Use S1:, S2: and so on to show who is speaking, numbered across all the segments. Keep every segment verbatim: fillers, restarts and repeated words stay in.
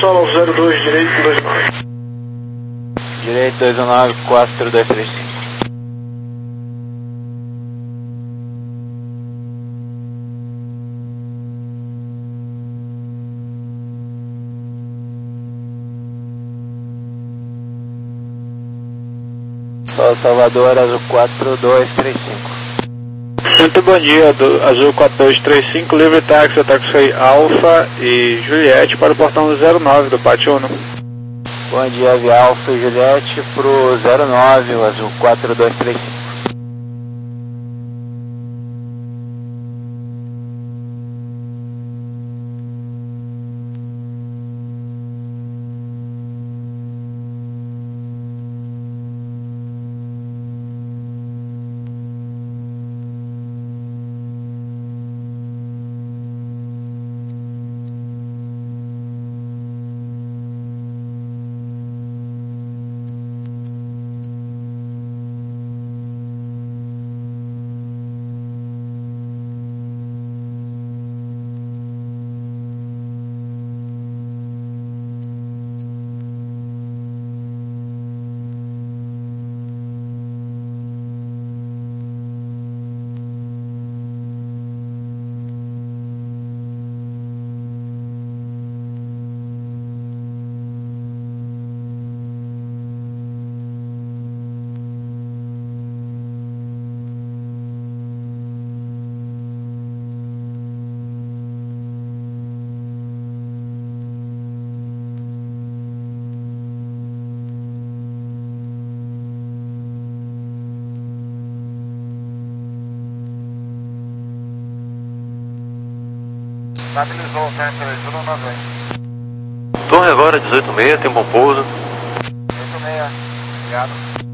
S1: solo zero dois, direito dois nove.
S2: Direito dois nove, quatro dois três cinco. Solo Salvador, Azul quatro dois três cinco.
S3: Muito bom dia, do Azul quatro dois três cinco, livre táxi, táxi Alfa e Juliette para o portão zero nove do Pátio Uno.
S2: Bom dia, Via Alfa e Juliette pro zero nove, o Azul quatro dois três cinco.
S4: Estabilizou o centro de Juno noventa.
S5: Torre agora, dezoito e meia, tem bom pouso.
S4: dezoito e meia, obrigado.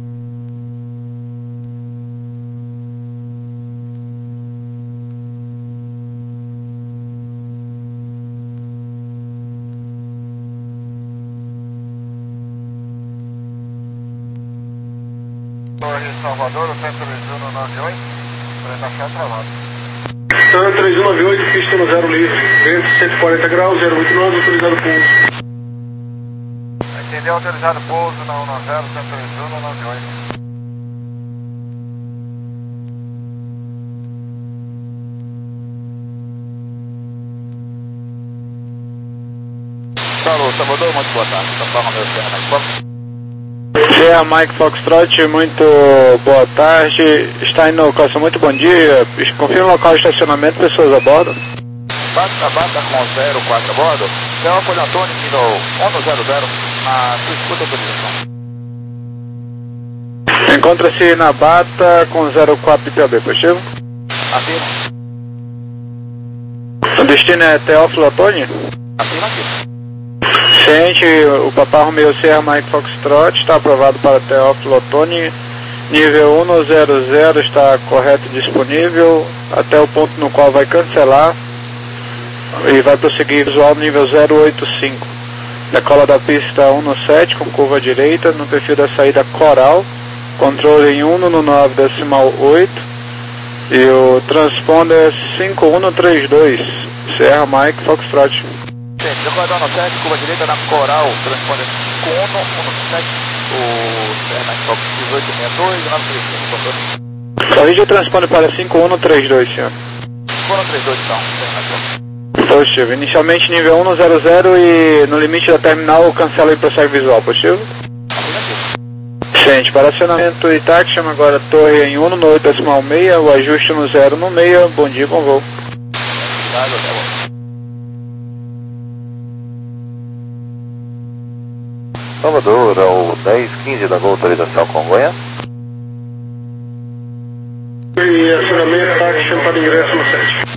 S4: Torre Salvador, o centro de Juno noventa e oito, frente a chão travado.
S1: Santa três um nove oito, pista no zero livre, vento cento e quarenta graus, zero oito nove, autorizado pouso.
S4: Entendeu, autorizado pouso na um nove zero, centro de Juno noventa e oito.
S2: Alô, Salvador, muito boa tarde. São Paulo, meu Serra Mike Fox.
S3: Serra Mike Foxtrot, muito boa tarde. Está indo no calção, muito bom dia. Confirma o local de estacionamento, pessoas a bordo.
S4: Bata, bata com zero quatro a bordo. Teófilo Antônio, nível um zero zero, na sua escuta autorização.
S3: Encontra-se na Bata com zero quatro de P A B, positivo?
S4: Afirma.
S3: O destino é Teófilo Antônio?
S4: Afirma aqui.
S3: Ciente, o Papa Romeo Serra Mike Foxtrot está aprovado para Teófilo Otoni, nível um zero zero está correto e disponível, até o ponto no qual vai cancelar e vai prosseguir visual nível zero oito cinco. Decola da pista um sete com curva direita, no perfil da saída Coral, controle em um no nove decimal oito e o transponder cinco um três dois, Serra Mike Foxtrot.
S4: Decorador no sete, curva direita na Coral, transponder cinco um um sete, o Serra Fox dezoito sessenta e dois, nove três cinco.
S3: Corrige o transponder para cinco um três dois, senhor.
S4: cinco um três dois, então, Serra Fox.
S3: Positivo. Inicialmente nível um zero zero e no limite da terminal cancela e prossegue visual, positivo? Ciente, para acionamento e táxi, chama agora torre em um no oito decimal seis, o ajuste no zero no seis, bom dia, bom voo.
S4: Obrigado, até logo.
S5: Salvador, ao dez quinze da Gol, autorização Congonha.
S1: E acionamento, táxi, chama para ingresso no sete.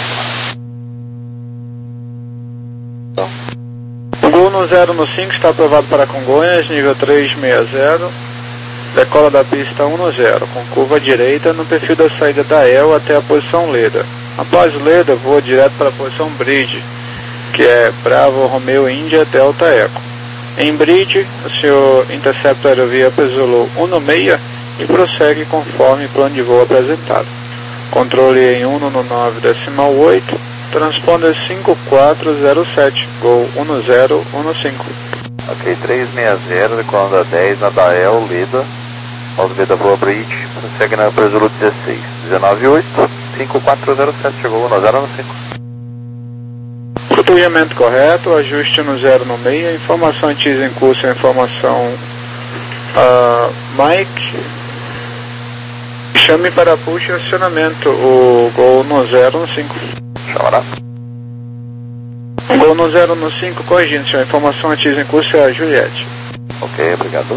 S3: O Gol no zero no cinco está aprovado para Congonhas, nível três sessenta. Decola da pista um zero, com curva direita no perfil da saída da E L até a posição Leda. Após Leda, voa direto para a posição Bridge, que é Bravo Romeo Índia Delta Eco. Em Bridge, o senhor intercepta a aerovia Zulu um no seis e prossegue conforme plano de voo apresentado. Controle em um no nove decimal oito Transponder cinco quatro zero sete, Gol um zero um cinco.
S5: Ok, trezentos e sessenta, decolando a dez, Nadael, Leda, House Beta Boa Bridge, segue na Presulu dezesseis, dezenove oito, cinco quatro zero sete, chegou um zero um cinco.
S3: Flutuamento correto, ajuste no zero no meio, informação antes em curso, informação uh, Mike. Chame para push e acionamento, o Gol no zero um cinco.
S5: Chama.
S3: Gol no zero um cinco, corrigindo, senhor, informação antes em curso é a Juliette.
S5: Ok, obrigado.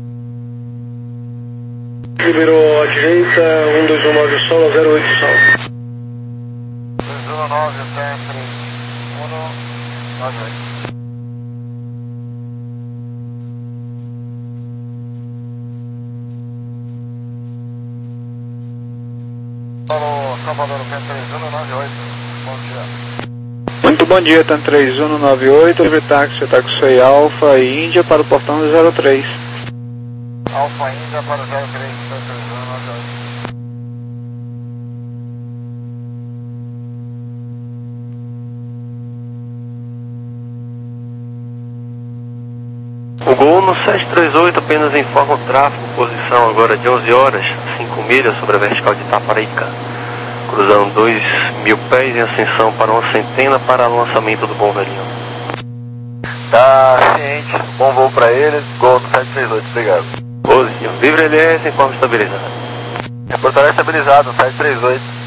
S1: Liberou à direita, um dois um nove Sol, zero oito Sol.
S4: dois um nove, até três um nove oito. Falou, Salvador, T três um nove oito, bom dia.
S3: Muito bom dia, TAM três um nove oito, livre táxi, táxi Alfa e Índia para o portão do zero três.
S4: Alfa Índia para o zero três, TAM três um nove oito.
S6: O Gol no sete três oito apenas informa o tráfego, posição agora de onze horas, cinco milhas sobre a vertical de Itaparica. Cruzando dois mil pés em ascensão para uma centena para o lançamento do Bom Velhinho.
S5: Tá ciente, bom voo pra eles, Gol no sete três oito, obrigado.
S6: Positivo, livre L S, informe estabilizado.
S5: Reportagem estabilizado, sete três oito.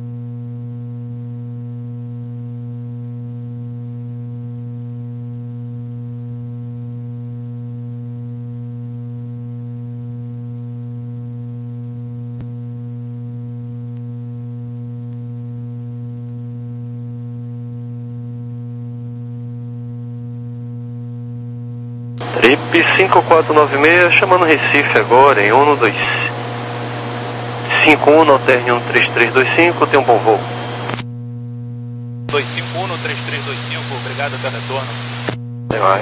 S6: Trip cinco quatro nove seis, chamando Recife agora em um dois cinco um, alterne um três três dois cinco, tem um bom voo.
S7: dois cinco um, três três dois cinco, obrigado, até retorno.
S6: Tem mais.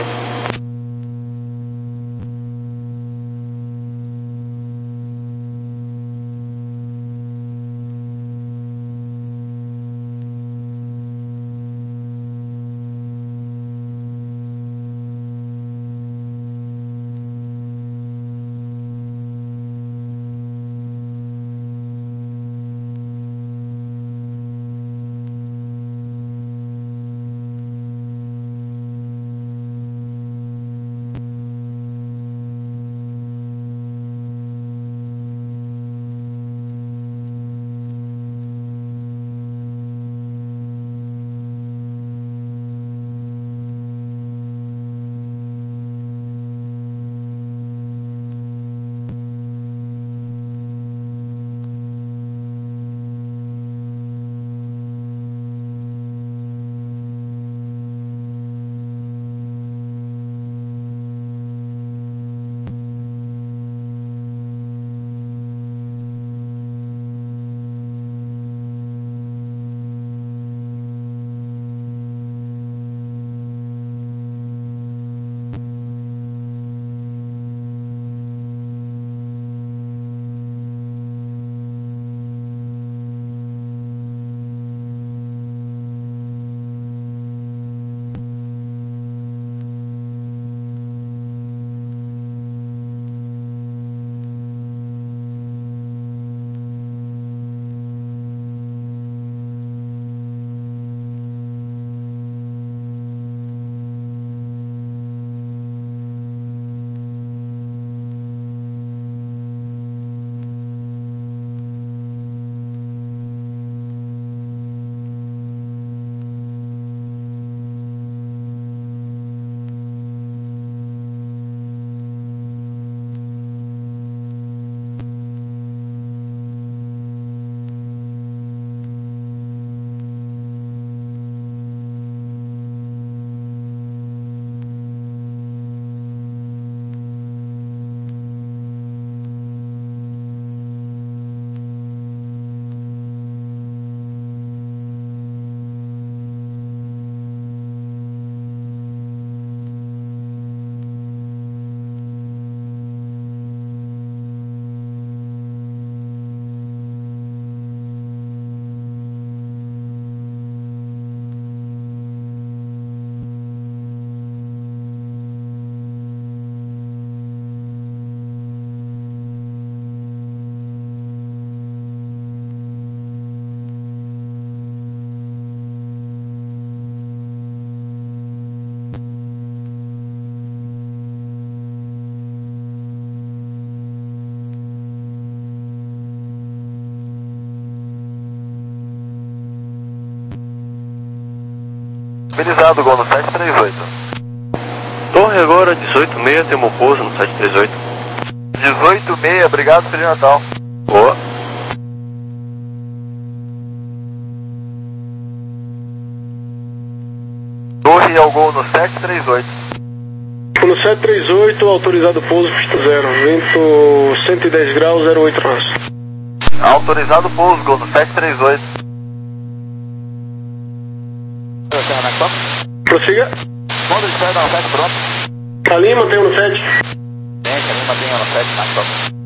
S5: Belizado, Gol no sete três oito.
S6: Torre agora, dezoito seis, temos pouso no sete três oito.
S5: dezoito seis, obrigado, Feliz Natal.
S6: Boa.
S5: Torre ao Gol no sete três oito.
S1: No sete três oito, autorizado pouso, pista zero, vento cento e dez graus, zero oito nós.
S5: Autorizado pouso, Gol no sete três oito.
S1: Prossiga.
S5: Modo de saída no sete, pronto.
S1: Ali, mantenha no sete.
S5: Tem, ali, mantenha no sete, mais top.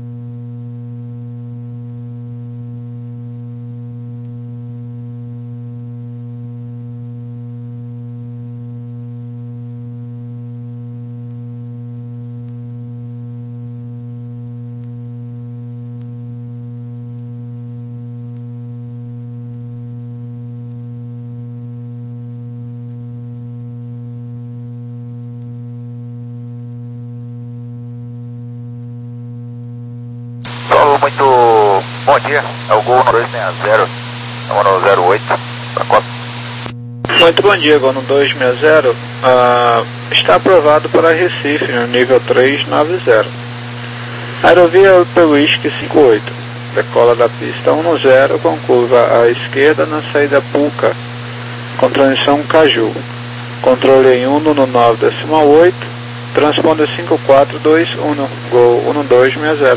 S5: Muito bom dia, é o Gol no dois seis zero, número zero oito, para Costa.
S3: Muito bom dia, Gol no dois seis zero, uh, está aprovado para Recife, no nível três nove zero. Aerovia pelo I S C cinco oito, decola da pista um zero com curva à esquerda na saída Puca, com transição Caju. Controle em um no nove decimal oito, transponder cinco quatro dois um, Gol um dois seis zero.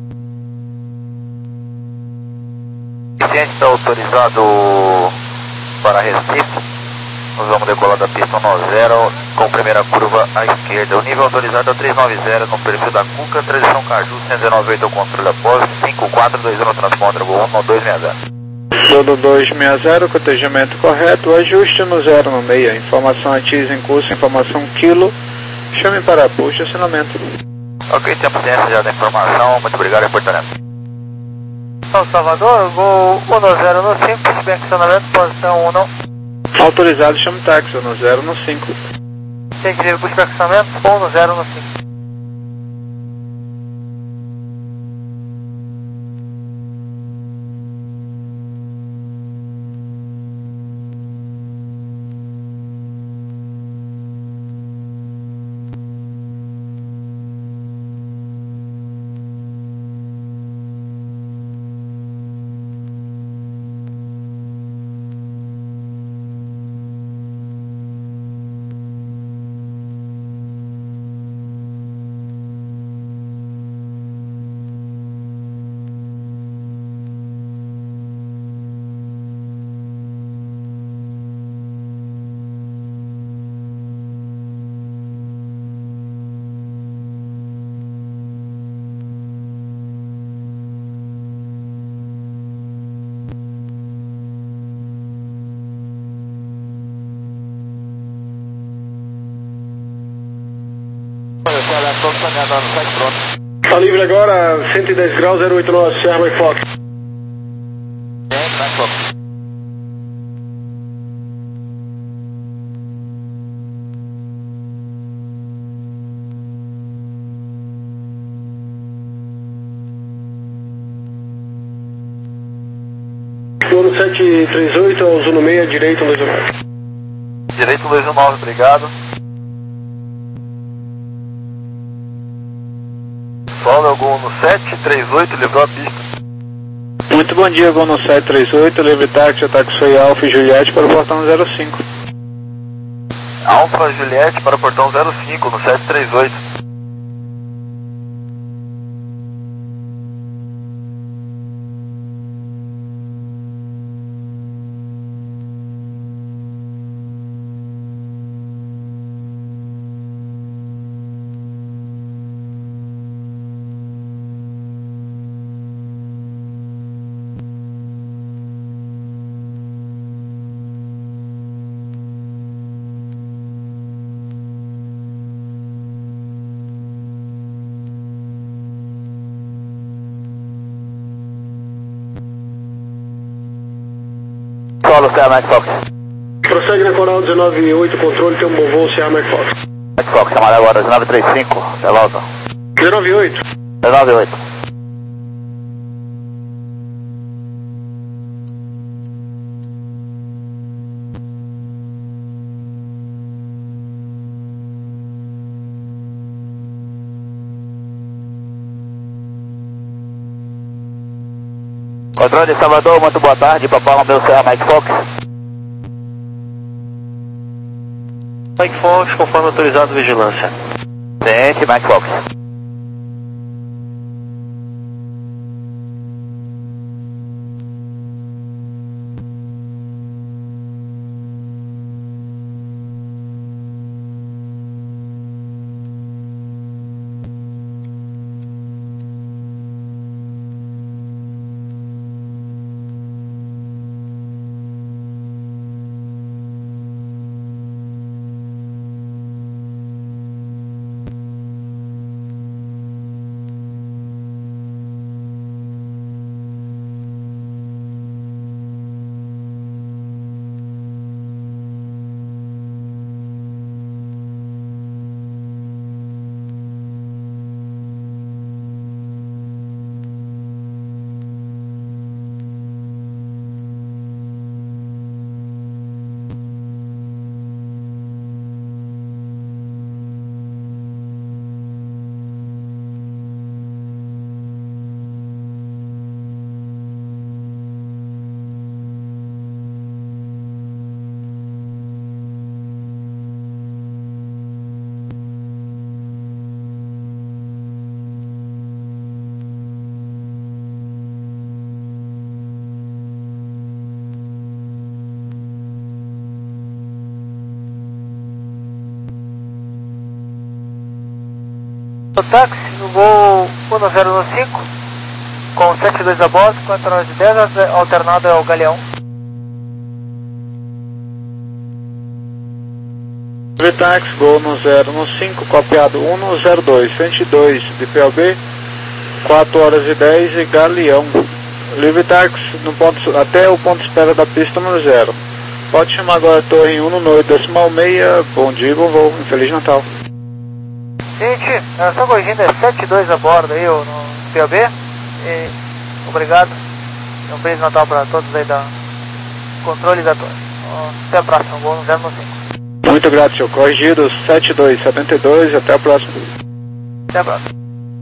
S5: Vicente está autorizado para Recife. Nós vamos decolar da pista um zero com primeira curva à esquerda. O nível autorizado é três nove zero no perfil da Cuca, transição Caju, cento e dezenove oito, o controle após, cinco quatro dois um, transponder Gol um dois seis zero.
S3: Todo dois seis zero, cotejamento correto, ajuste no zero no meia, informação A T I S em curso, informação quilo, chame para push, estacionamento.
S5: Ok, temos ciência já da informação, muito obrigado, reportamento.
S8: São Salvador, Gol um zero no cinco, se bem acionamento, posição um.
S3: Autorizado, chame táxi, um zero no cinco.
S8: Tem que ir buscar acionamento, um zero no cinco.
S1: Está livre agora, cento e dez graus, zero oito nós, Sierra Mike Fox. No sete três oito, ao Zuno seis, direito um dois nove.
S5: Direito dois um nove, obrigado. Sol é o Gol no sete três oito, livrou a pista.
S3: Muito bom dia, Gol no sete três oito, livre táxi, táxi foi Alfa e Juliette para o portão zero cinco.
S5: Alfa Juliette para o portão zero cinco, no sete três oito. Solo, Sierra Mike Fox.
S1: Prossegue na Coral dezenove oito, controle, tem um bom voo, Sierra Mike Fox.
S5: Mike Fox, chamada agora dezenove trinta e cinco, Veloso.
S1: dezenove oito.
S5: dezenove oito. Controle de Salvador, muito boa tarde, Papai Romeu Serra Mike Fox.
S6: Mike Fox, conforme autorizado, vigilância.
S5: Ciente, Mike Fox.
S8: Táxi no voo um zero um cinco com sete dois a bordo, quatro horas e dez, alternado ao Galeão.
S3: Vitax, Gol no zero um cinco, copiado um zero dois, cento e dois de P O B, quatro horas e dez e Galeão. Livre táxi no ponto, até o ponto de espera da pista número zero. Pode chamar agora a torre um no oito decimal meia, bom dia, bom voo, um Feliz Natal.
S8: Gente, eu só corrigindo, é sete dois a bordo aí no P O B. E obrigado. Um Feliz Natal para todos aí da controle da torre. Até a próxima, voo no zero um cinco.
S3: Muito grato, senhor. Corrigido sete dois sete dois, até a próxima.
S8: Até a próxima.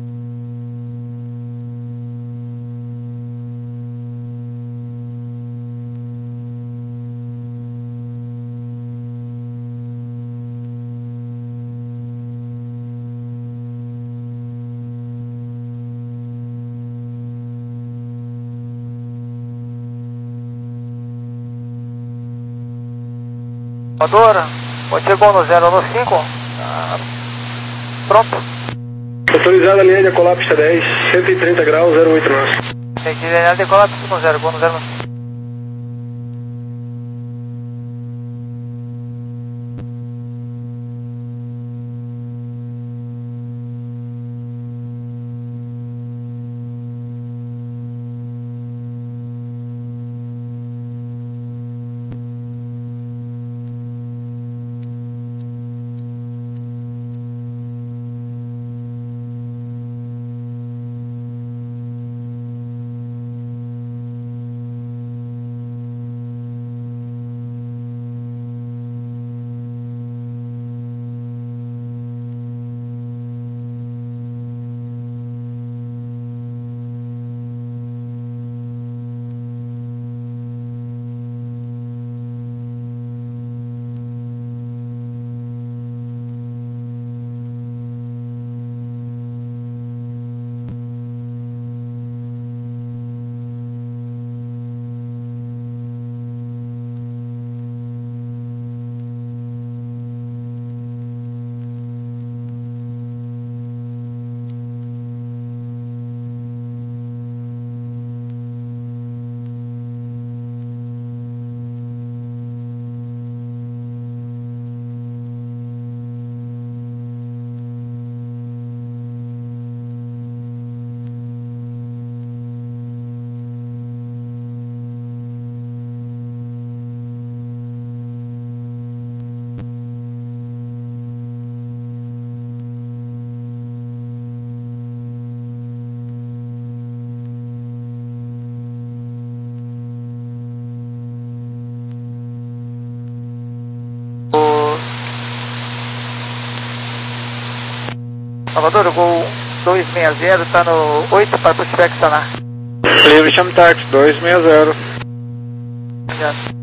S8: Salvador, pode ser bom no zero um cinco. Ah, pronto.
S1: Autorizada a linha de colapso dez, cento e trinta graus, zero oito nós.
S8: Gente, linha de colapso no zero, bom no zero um cinco. Salvador, o Gol dois seis zero está no oito para pushback sonar.
S3: Clear Livre, chama táxi dois seis zero.
S8: Obrigado.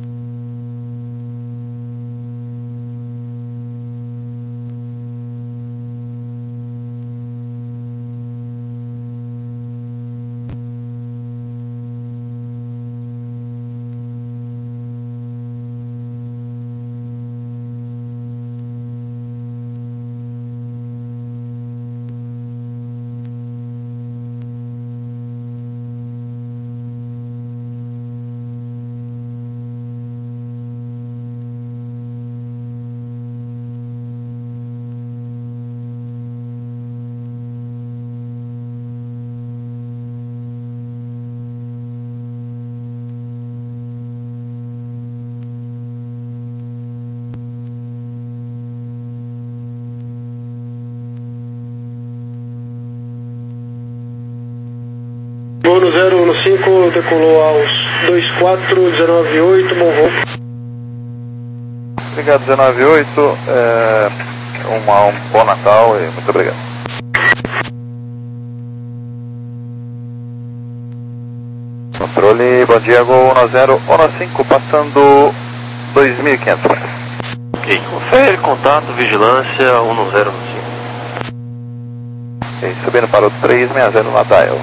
S1: Uno zero um cinco decolou aos dois quatro um nove oito, Monroe.
S5: Obrigado, um nove oito, é, uma, um bom Natal e muito obrigado. Controle, bom dia, Gol um zero um cinco, passando dois mil e quinhentos.
S6: Ok, confere, contato, vigilância um zero um cinco.
S5: Ok, subindo para o três seis zero na dial.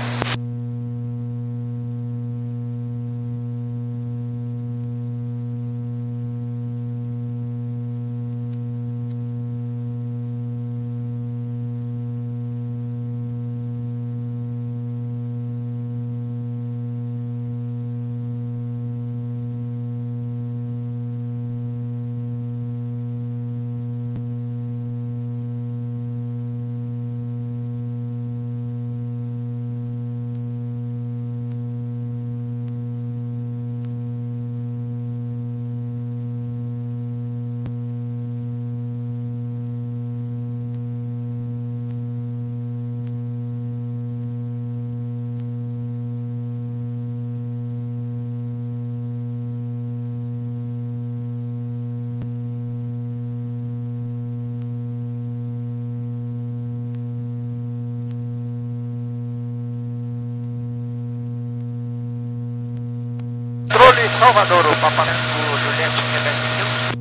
S4: Controle Salvador, o Papa Juliette, Quebec.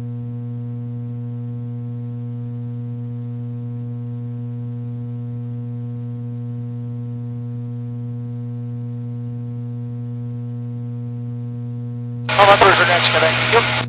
S4: Salvador, Juliette, Quebec.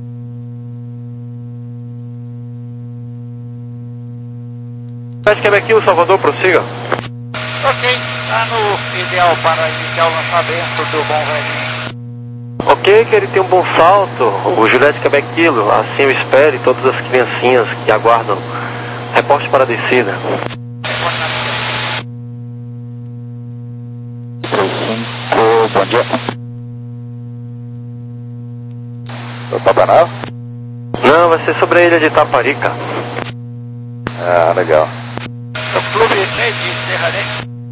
S6: Juliette, Quebec, o Salvador, prossiga.
S4: Ok, está no ideal para iniciar o lançamento do bom velhinho.
S6: Ok, que ele tem um bom salto, o Juliette Quebec Kilo, assim eu espero, e todas as criancinhas que aguardam. Reporte para a descida.
S5: cinco, bom dia. O Papanal?
S6: Não, vai ser sobre a ilha de Itaparica.
S5: Ah, legal.
S4: O clube de Serraré.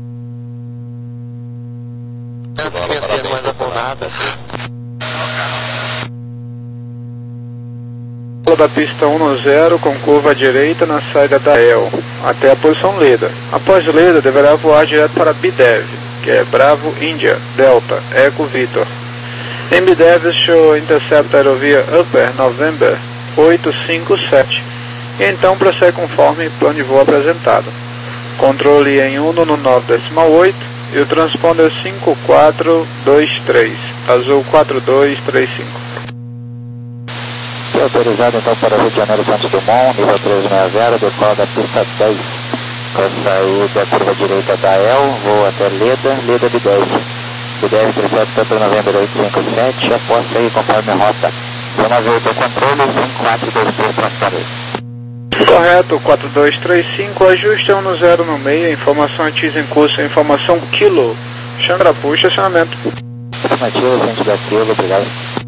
S3: Da pista um zero com curva à direita na saída da E L até a posição Leda. Após Leda, deverá voar direto para B D E V, que é Bravo India Delta Eco Victor. Em B D E V, show intercepta a aerovia Upper November oito cinco sete e então prossegue conforme plano de voo apresentado. Controle em Uno no nove decimal oito e o transponder cinco quatro dois três, azul quatro dois três cinco.
S2: Autorizado então para Rio de Janeiro, Santos Dumont, nível três seis zero, decola da pista dez. Vai sair da curva direita da E L, voo até Leda, Leda B dez. B dez intercepta para November oito cinco sete, aposta aí conforme a rota. um nove oito controle, cinco quatro dois três transponder.
S3: Correto, quatro dois três cinco, ajuste um zero no meio, informação atis em curso, informação Kilo. Xangrapu, estacionamento.
S2: Afirmativo, frente da Kilo, obrigado.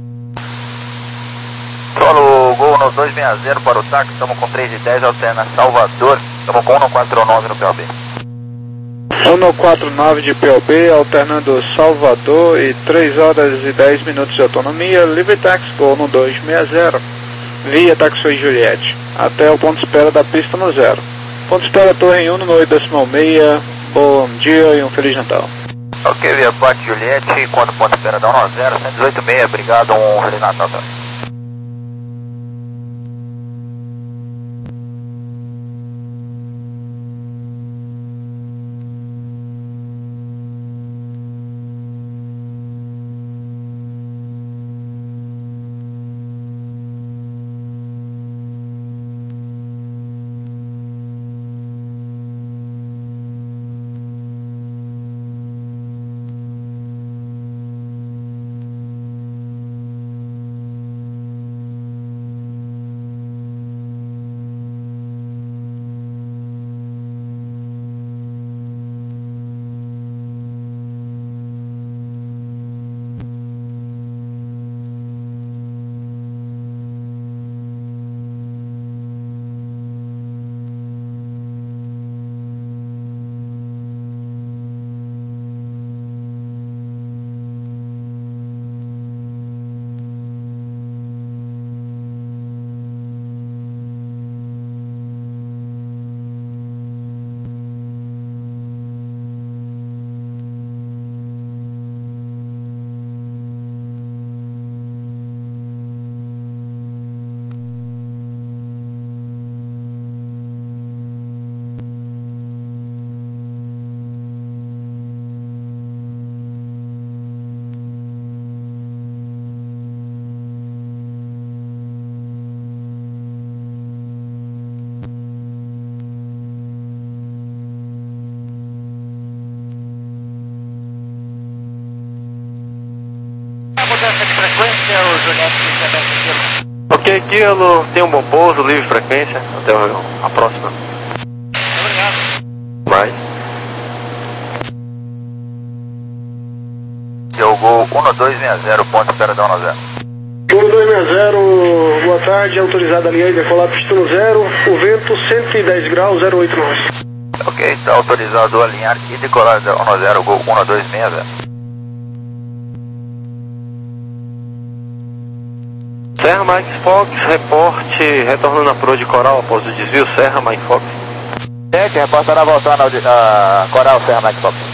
S5: Solo Gol no dois seis zero para o táxi, estamos com três de dez, alterna Salvador, estamos com um quatro nove no P O B.
S3: um quatro nove de P O B, alternando Salvador e três horas e dez minutos de autonomia, livre táxi Gol no dois seis zero, via Taxi Juliette, até o ponto de espera da pista no zero. Ponto de espera Torre em Uno no oito decimal seis, bom dia e um Feliz Natal.
S5: Ok, via parte Juliette, quando ponto Peradão nove zero, cento e dezoito seis, obrigado, um Feliz Natal também.
S8: Mudança de frequência, o Juliette sessenta Kilo.
S6: Ok, Kilo, tem um bom pouso, livre frequência, até a próxima.
S8: Obrigado.
S6: Mais.
S5: Diogo um dois seis zero, ponto Peradão nove zero.
S1: um dois seis zero, boa tarde, autorizada a linha e decolar pistão zero, o vento cento e dez graus, zero oito nós.
S5: Ok, está autorizado a alinhar e decolar um zero, Gol um dois seis zero.
S6: Serra Mike Fox, reporte, retornando a proa de Coral após o desvio, Serra Mike Fox.
S5: Gente, reportando a voltando a Coral, Serra Mike Fox.